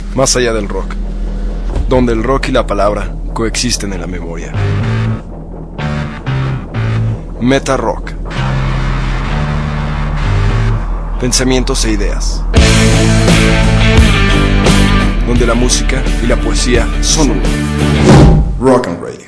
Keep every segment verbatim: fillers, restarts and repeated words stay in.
más allá del rock, donde el rock y la palabra coexisten en la memoria. Meta Rock. Pensamientos e ideas, donde la música y la poesía son uno. Rock and Radio.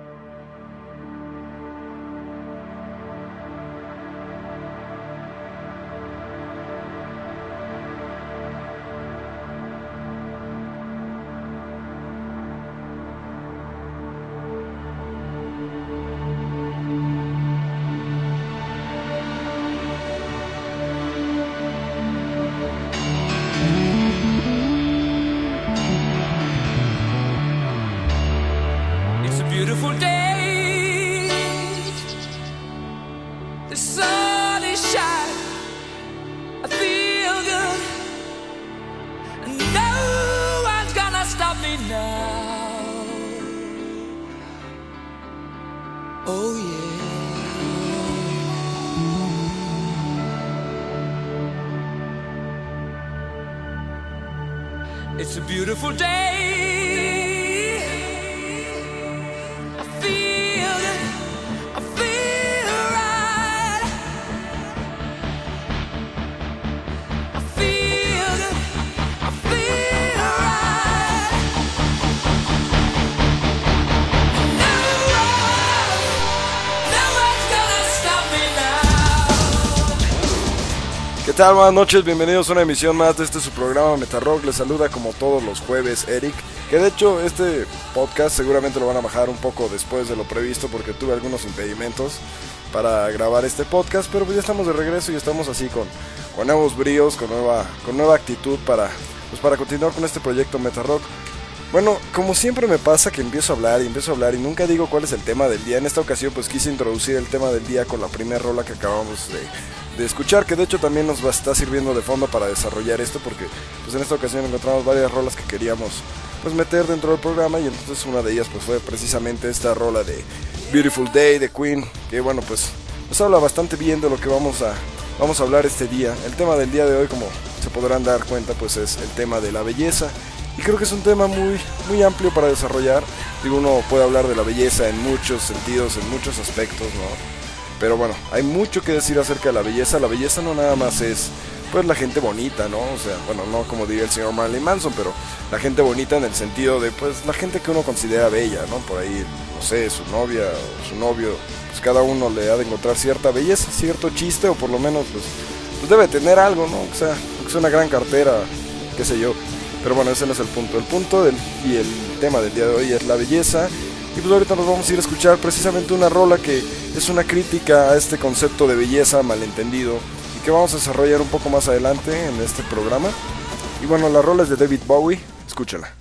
It's a beautiful day. I feel it. I feel right. I feel it. I feel right. No one, no one's gonna stop me now. ¿Qué tal? Buenas noches, bienvenidos a una emisión más de este su programa Meta Rock. Les saluda como todos los jueves Eric, que de hecho este podcast seguramente lo van a bajar un poco después de lo previsto porque tuve algunos impedimentos para grabar este podcast, pero pues ya estamos de regreso y estamos así con, con nuevos bríos, con nueva, con nueva actitud para, pues para continuar con este proyecto Meta Rock. Bueno, como siempre me pasa que empiezo a hablar y empiezo a hablar y nunca digo cuál es el tema del día. En esta ocasión pues quise introducir el tema del día con la primera rola que acabamos de, de escuchar, que de hecho también nos va a estar sirviendo de fondo para desarrollar esto, porque pues en esta ocasión encontramos varias rolas que queríamos pues meter dentro del programa, y entonces una de ellas pues fue precisamente esta rola de Beautiful Day de Queen, que bueno pues nos habla bastante bien de lo que vamos a, vamos a hablar este día. El tema del día de hoy, como se podrán dar cuenta, pues es el tema de la belleza. Y creo que es un tema muy, muy amplio para desarrollar. Digo, uno puede hablar de la belleza en muchos sentidos, en muchos aspectos, ¿no? Pero bueno, hay mucho que decir acerca de la belleza. La belleza no nada más es, pues, la gente bonita, ¿no? O sea, bueno, no como diría el señor Marilyn Manson, pero la gente bonita en el sentido de, pues, la gente que uno considera bella, ¿no? Por ahí, no sé, su novia o su novio, pues cada uno le ha de encontrar cierta belleza, cierto chiste, o por lo menos, pues, pues debe tener algo, ¿no? O sea, que sea una gran cartera, qué sé yo. Pero bueno, ese no es el punto. El punto del, y el tema del día de hoy es la belleza. Y pues ahorita nos vamos a ir a escuchar precisamente una rola que es una crítica a este concepto de belleza malentendido, y que vamos a desarrollar un poco más adelante en este programa. Y bueno, la rola es de David Bowie. Escúchala.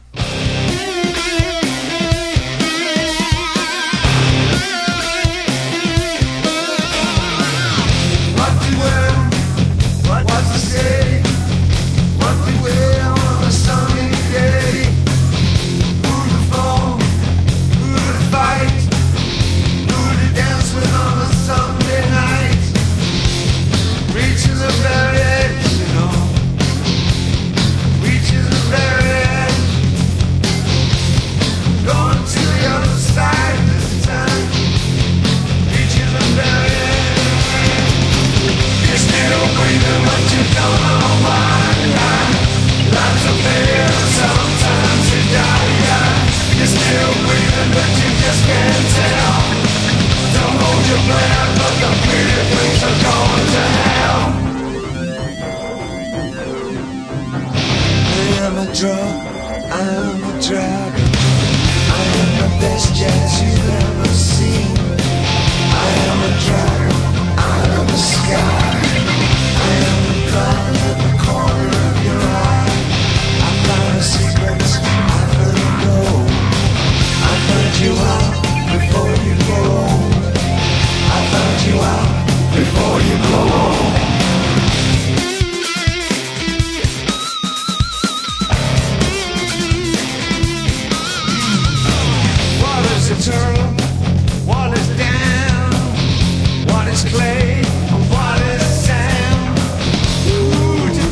What is clay? What is sand? Ooh,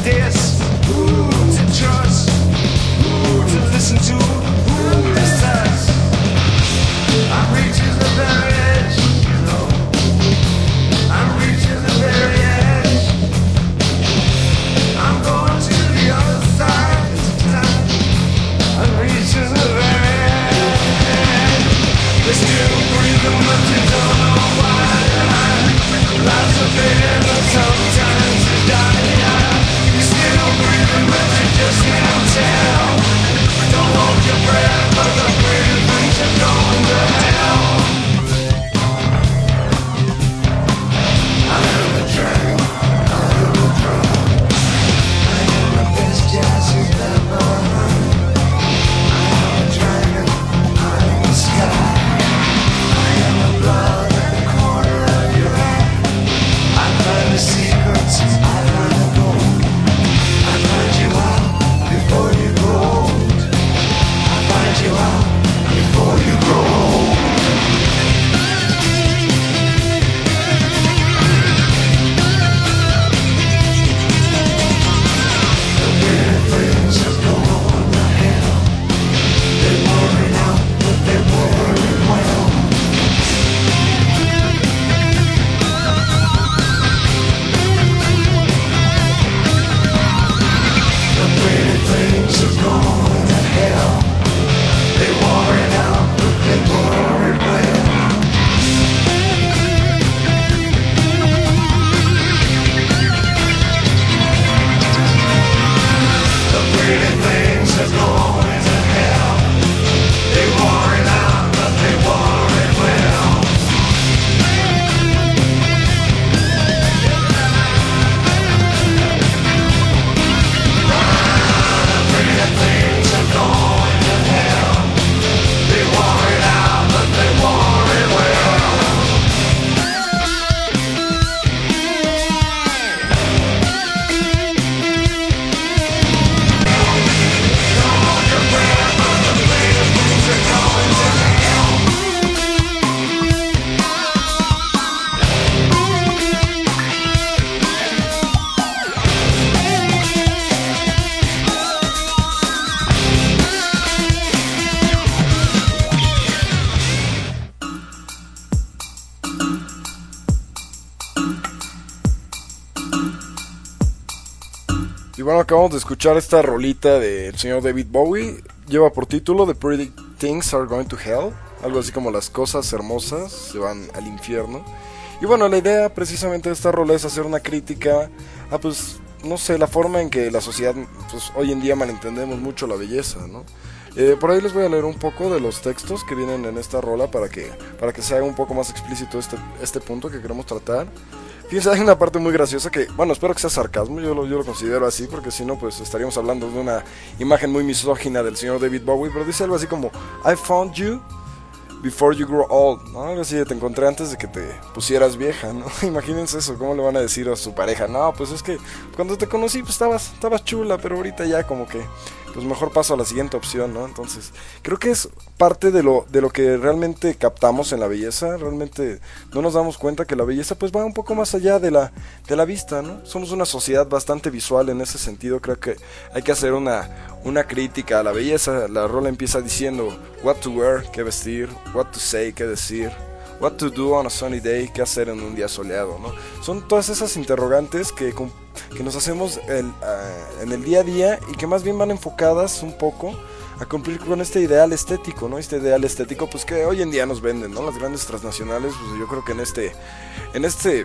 Y bueno, acabamos de escuchar esta rolita del señor David Bowie. Lleva por título The Pretty Things Are Going to Hell. Algo así como las cosas hermosas se van al infierno. Y bueno, la idea precisamente de esta rola es hacer una crítica a, pues, no sé, la forma en que la sociedad, pues, hoy en día malentendemos mucho la belleza, ¿no? Eh, por ahí les voy a leer un poco de los textos que vienen en esta rola para que, para que se haga un poco más explícito este, este punto que queremos tratar. Fíjense, hay una parte muy graciosa que, bueno, espero que sea sarcasmo, yo lo, yo lo considero así, porque si no, pues estaríamos hablando de una imagen muy misógina del señor David Bowie, pero dice algo así como, I found you before you grow old, ¿no? Algo así de te encontré antes de que te pusieras vieja, ¿no? Imagínense eso, ¿cómo le van a decir a su pareja? No, pues es que cuando te conocí, pues estabas, estabas chula, pero ahorita ya como que, pues mejor paso a la siguiente opción, ¿no? Entonces, creo que es parte de lo, de lo que realmente captamos en la belleza. Realmente no nos damos cuenta que la belleza pues va un poco más allá de la, de la vista, ¿no? Somos una sociedad bastante visual en ese sentido. Creo que hay que hacer una, una crítica a la belleza. La rola empieza diciendo what to wear, qué vestir, what to say, qué decir, what to do on a sunny day, qué hacer en un día soleado, ¿no? Son todas esas interrogantes que, que nos hacemos el, uh, en el día a día y que más bien van enfocadas un poco a cumplir con este ideal estético, ¿no? Este ideal estético pues que hoy en día nos venden, ¿no? Las grandes transnacionales, pues yo creo que en este en este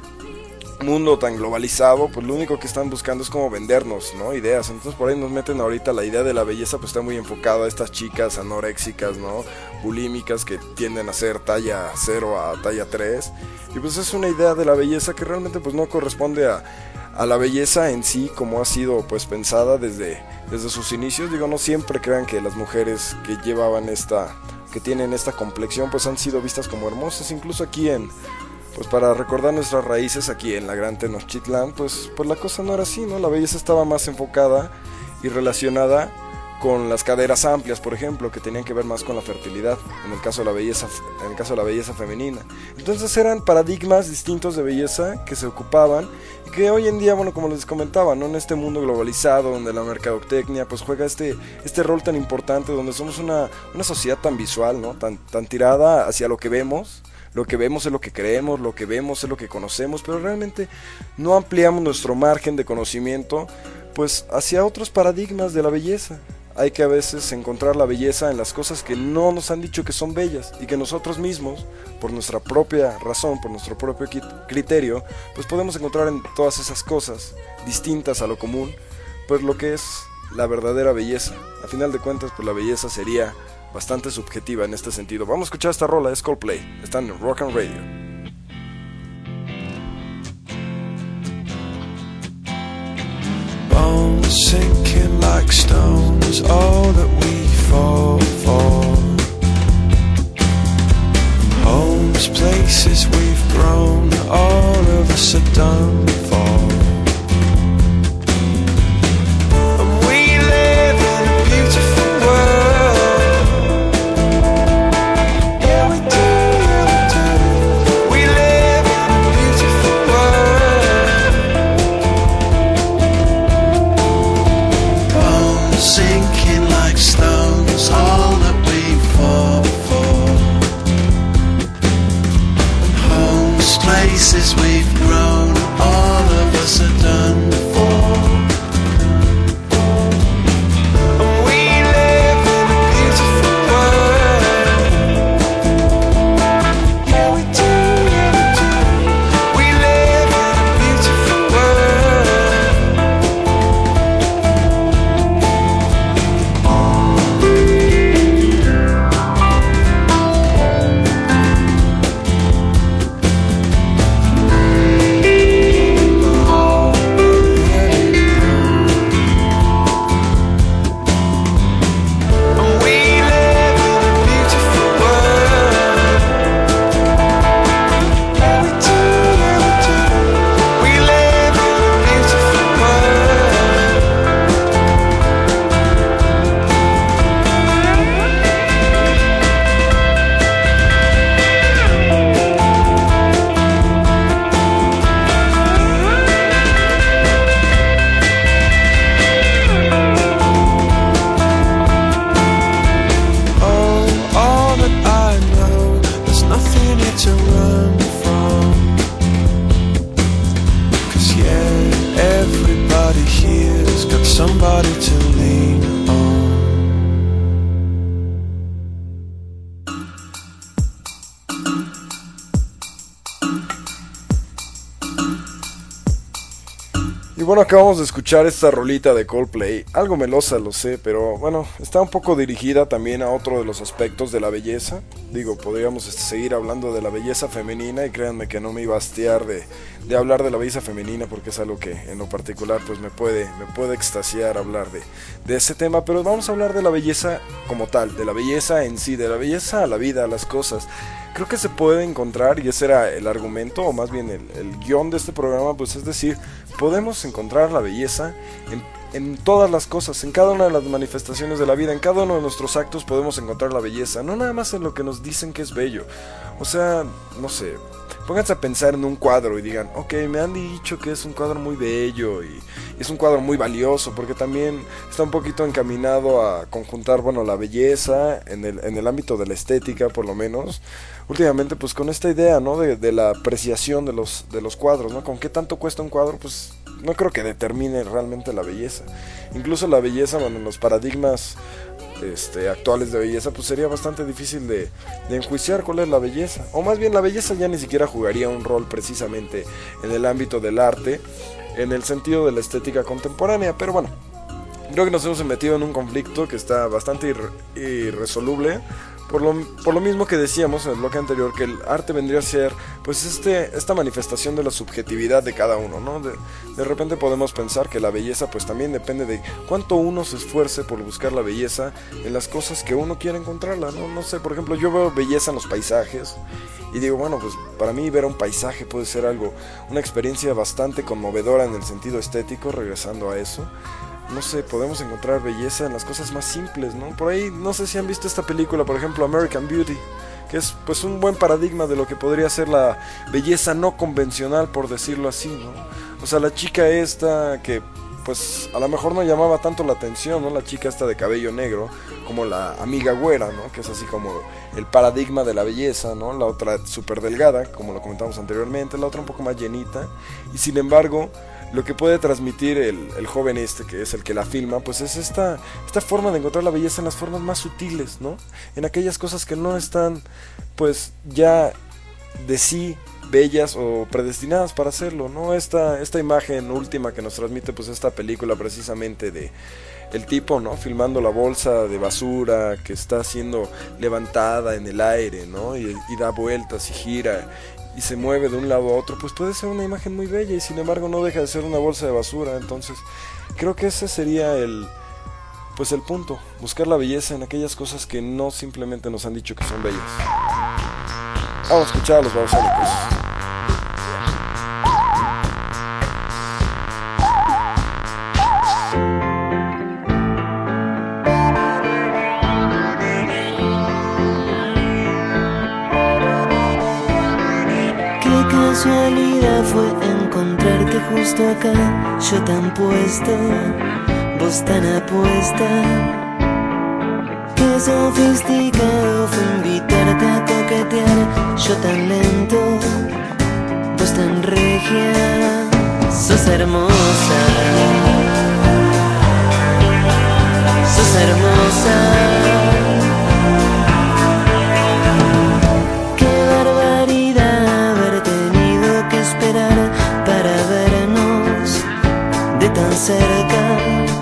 mundo tan globalizado, pues lo único que están buscando es como vendernos, ¿no? Ideas. Entonces por ahí nos meten ahorita la idea de la belleza, pues está muy enfocada a estas chicas anoréxicas, ¿no? Bulímicas que tienden a ser talla cero a talla tres. Y pues es una idea de la belleza que realmente pues no corresponde a, a la belleza en sí como ha sido pues pensada desde, desde sus inicios. Digo, no siempre crean que las mujeres que llevaban esta, que tienen esta complexión pues han sido vistas como hermosas. Incluso aquí en, pues para recordar nuestras raíces aquí en la Gran Tenochtitlán, pues, pues la cosa no era así, ¿no? La belleza estaba más enfocada y relacionada con las caderas amplias, por ejemplo, que tenían que ver más con la fertilidad, en el caso de la belleza, en el caso de la belleza femenina. Entonces eran paradigmas distintos de belleza que se ocupaban y que hoy en día, bueno, como les comentaba, ¿no? En este mundo globalizado donde la mercadotecnia pues juega este, este rol tan importante, donde somos una, una sociedad tan visual, ¿no? Tan, tan tirada hacia lo que vemos. Lo que vemos es lo que creemos, lo que vemos es lo que conocemos, pero realmente no ampliamos nuestro margen de conocimiento pues hacia otros paradigmas de la belleza. Hay que a veces encontrar la belleza en las cosas que no nos han dicho que son bellas y que nosotros mismos, por nuestra propia razón, por nuestro propio criterio, pues podemos encontrar en todas esas cosas distintas a lo común, pues lo que es la verdadera belleza. A final de cuentas, pues la belleza sería bastante subjetiva en este sentido. Vamos a escuchar esta rola, es Coldplay, están en Rock and Radio. Bones sinking like stones, all that we fall for. Homes, places we've grown, all of us are done for. And we live in a beautiful world. Yeah, we do, yeah, we do. We live in a beautiful world. Bones sinking like stones, all that we fall for. And homes, places we've grown, all of us are done for. bueno, acabamos de escuchar esta rolita de Coldplay, algo melosa lo sé, pero bueno, está un poco dirigida también a otro de los aspectos de la belleza. Digo, podríamos este, seguir hablando de la belleza femenina y créanme que no me iba a hastiar de, de hablar de la belleza femenina porque es algo que en lo particular pues me puede, me puede extasiar hablar de, de ese tema, pero vamos a hablar de la belleza como tal, de la belleza en sí, de la belleza a la vida, a las cosas. Creo que se puede encontrar, y ese era el argumento, o más bien el, el guión de este programa, pues es decir, podemos encontrar la belleza en, en todas las cosas, en cada una de las manifestaciones de la vida, en cada uno de nuestros actos podemos encontrar la belleza, no nada más en lo que nos dicen que es bello. O sea, no sé, pónganse a pensar en un cuadro y digan, ok, me han dicho que es un cuadro muy bello y es un cuadro muy valioso, porque también está un poquito encaminado a conjuntar, bueno, la belleza en el, en el ámbito de la estética, por lo menos, últimamente, pues con esta idea, ¿no? De, de la apreciación de los, de los cuadros, ¿no? ¿Con qué tanto cuesta un cuadro? Pues no creo que determine realmente la belleza. Incluso la belleza, bueno, en los paradigmas este, actuales de belleza, pues sería bastante difícil de, de enjuiciar cuál es la belleza. O más bien, la belleza ya ni siquiera jugaría un rol precisamente en el ámbito del arte, en el sentido de la estética contemporánea. Pero bueno, creo que nos hemos metido en un conflicto que está bastante irre- irresoluble. Por lo, por lo mismo que decíamos en el bloque anterior, que el arte vendría a ser pues este, esta manifestación de la subjetividad de cada uno, ¿no? De, de repente podemos pensar que la belleza pues también depende de cuánto uno se esfuerce por buscar la belleza en las cosas que uno quiere encontrarla, ¿no? No sé, por ejemplo, yo veo belleza en los paisajes y digo, bueno, pues para mí ver un paisaje puede ser algo, una experiencia bastante conmovedora en el sentido estético, regresando a eso. No sé, podemos encontrar belleza en las cosas más simples, ¿no? Por ahí, no sé si han visto esta película, por ejemplo, American Beauty, que es pues un buen paradigma de lo que podría ser la belleza no convencional, por decirlo así, ¿no? O sea, la chica esta que pues a lo mejor no llamaba tanto la atención, ¿no? La chica esta de cabello negro, como la amiga güera, ¿no? Que es así como el paradigma de la belleza, ¿no? La otra súper delgada, como lo comentamos anteriormente, la otra un poco más llenita, y sin embargo lo que puede transmitir el, el joven este, que es el que la filma, pues es esta, esta forma de encontrar la belleza en las formas más sutiles, ¿no? En aquellas cosas que no están, pues, ya de sí bellas o predestinadas para hacerlo, ¿no? Esta, esta imagen última que nos transmite, pues, esta película precisamente de el tipo, ¿no? Filmando la bolsa de basura que está siendo levantada en el aire, ¿no? Y, y da vueltas y gira y se mueve de un lado a otro, pues puede ser una imagen muy bella y sin embargo no deja de ser una bolsa de basura. Entonces creo que ese sería el pues el punto, buscar la belleza en aquellas cosas que no simplemente nos han dicho que son bellas. Vamos a escuchar a los Babasónicos. Casualidad fue encontrarte justo acá, yo tan puesto, vos tan apuesta. Qué sofisticado fue invitarte a coquetear, yo tan lento, vos tan regia, sos hermosa, sos hermosa. Para vernos de tan cerca,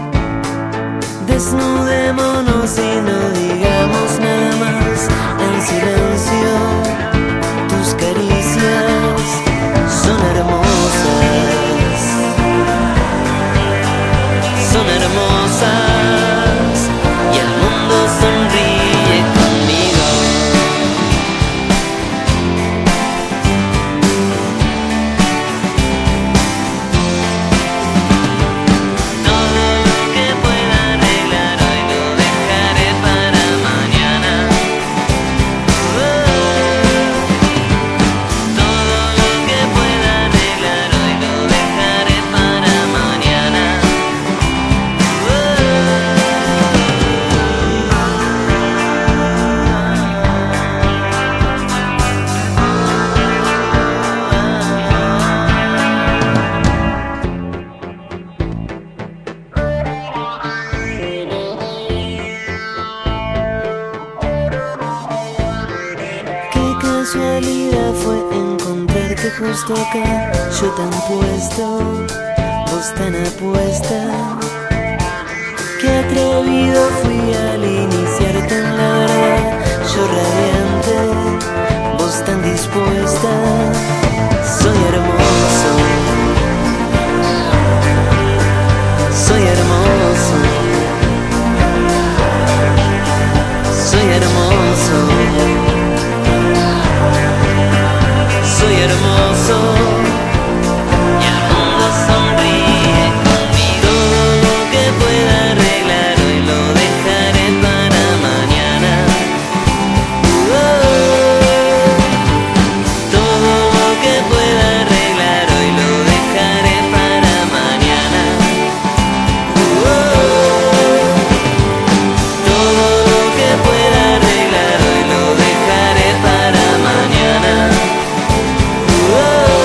desnudémonos y no digamos nada más. En silencio, tus caricias son hermosas, son hermosas y el mundo sonríe conmigo. Casualidad fue encontrarte justo acá, yo tan puesto, vos vos tan apuesta. Qué atrevido fui al iniciarte en la verdad. Yo radiante, vos tan dispuesta. Soy hermoso, soy hermoso, soy hermoso, soy hermoso. Y el mundo sonríe conmigo. Todo lo que pueda arreglar hoy lo dejaré para mañana. Oh, todo lo que pueda arreglar hoy lo dejaré para mañana. Oh, todo lo que pueda arreglar hoy lo dejaré para mañana. Oh,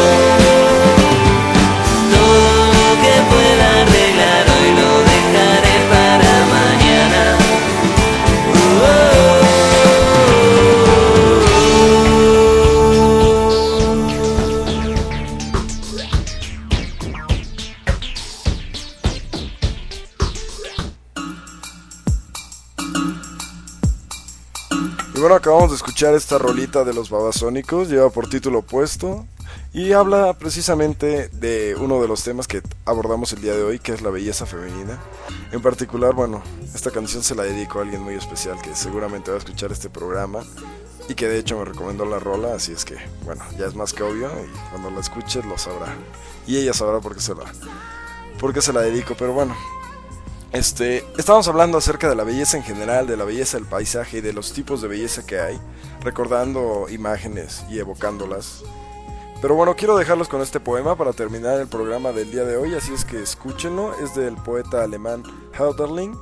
todo lo que pueda arreglar hoy lo dejaré para mañana. Y bueno, acabamos de escuchar esta rolita de los Babasónicos, lleva por título Opuesto, y habla precisamente de uno de los temas que abordamos el día de hoy, que es la belleza femenina. En particular, bueno, esta canción se la dedico a alguien muy especial que seguramente va a escuchar este programa y que de hecho me recomendó la rola, así es que, bueno, ya es más que obvio y cuando la escuches lo sabrá. Y ella sabrá por qué se la, por qué se la dedico, pero bueno. Este, estábamos hablando acerca de la belleza en general, de la belleza del paisaje y de los tipos de belleza que hay, recordando imágenes y evocándolas. Pero bueno, quiero dejarlos con este poema para terminar el programa del día de hoy, así es que escúchenlo. Es del poeta alemán Hölderlin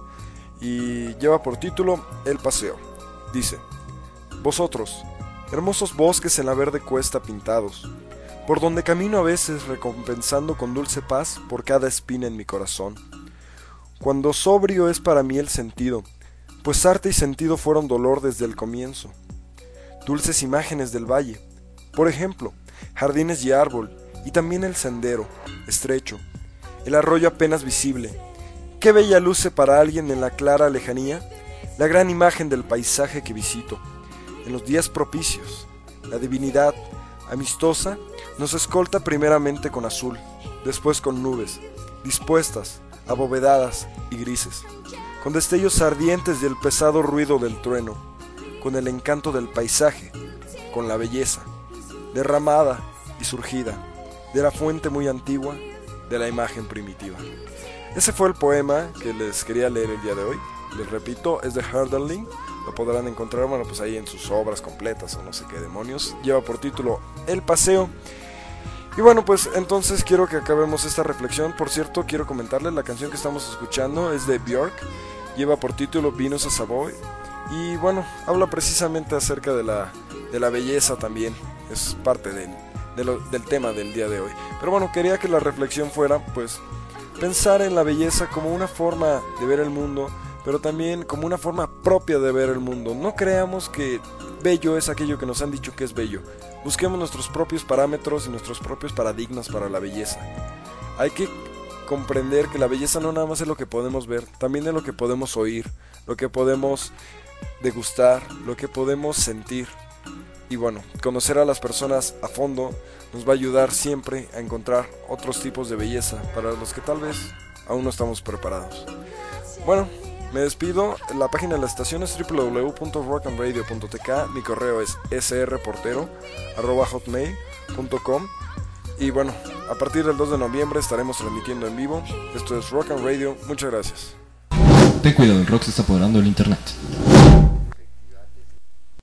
y lleva por título El paseo. Dice: vosotros, hermosos bosques en la verde cuesta pintados, por donde camino a veces recompensando con dulce paz por cada espina en mi corazón. Cuando sobrio es para mí el sentido, pues arte y sentido fueron dolor desde el comienzo. Dulces imágenes del valle, por ejemplo, jardines y árbol, y también el sendero, estrecho, el arroyo apenas visible. Qué bella luce para alguien en la clara lejanía la gran imagen del paisaje que visito. En los días propicios, la divinidad, amistosa, nos escolta primeramente con azul, después con nubes, dispuestas, abovedadas y grises, con destellos ardientes del pesado ruido del trueno, con el encanto del paisaje, con la belleza, derramada y surgida, de la fuente muy antigua, de la imagen primitiva. Ese fue el poema que les quería leer el día de hoy. Les repito, es de Hölderlin, lo podrán encontrar, bueno, pues ahí en sus obras completas o no sé qué demonios. Lleva por título El paseo. Y bueno, pues entonces quiero que acabemos esta reflexión. Por cierto, quiero comentarles, la canción que estamos escuchando es de Björk, lleva por título Venus a Savoy, y bueno, habla precisamente acerca de la, de la belleza también, es parte del, de lo, del tema del día de hoy. Pero bueno, quería que la reflexión fuera, pues, pensar en la belleza como una forma de ver el mundo, pero también como una forma propia de ver el mundo. No creamos que bello es aquello que nos han dicho que es bello. Busquemos nuestros propios parámetros y nuestros propios paradigmas para la belleza. Hay que comprender que la belleza no nada más es lo que podemos ver, también es lo que podemos oír, lo que podemos degustar, lo que podemos sentir. Y bueno, conocer a las personas a fondo nos va a ayudar siempre a encontrar otros tipos de belleza para los que tal vez aún no estamos preparados. Bueno, me despido. La página de la estación es doble u doble u doble u punto rock and radio punto t k. Mi correo es srportero arroba hotmail punto com. Y bueno, a partir del dos de noviembre estaremos transmitiendo en vivo. Esto es Rock and Radio. Muchas gracias. Ten cuidado, el rock se está apoderando del internet.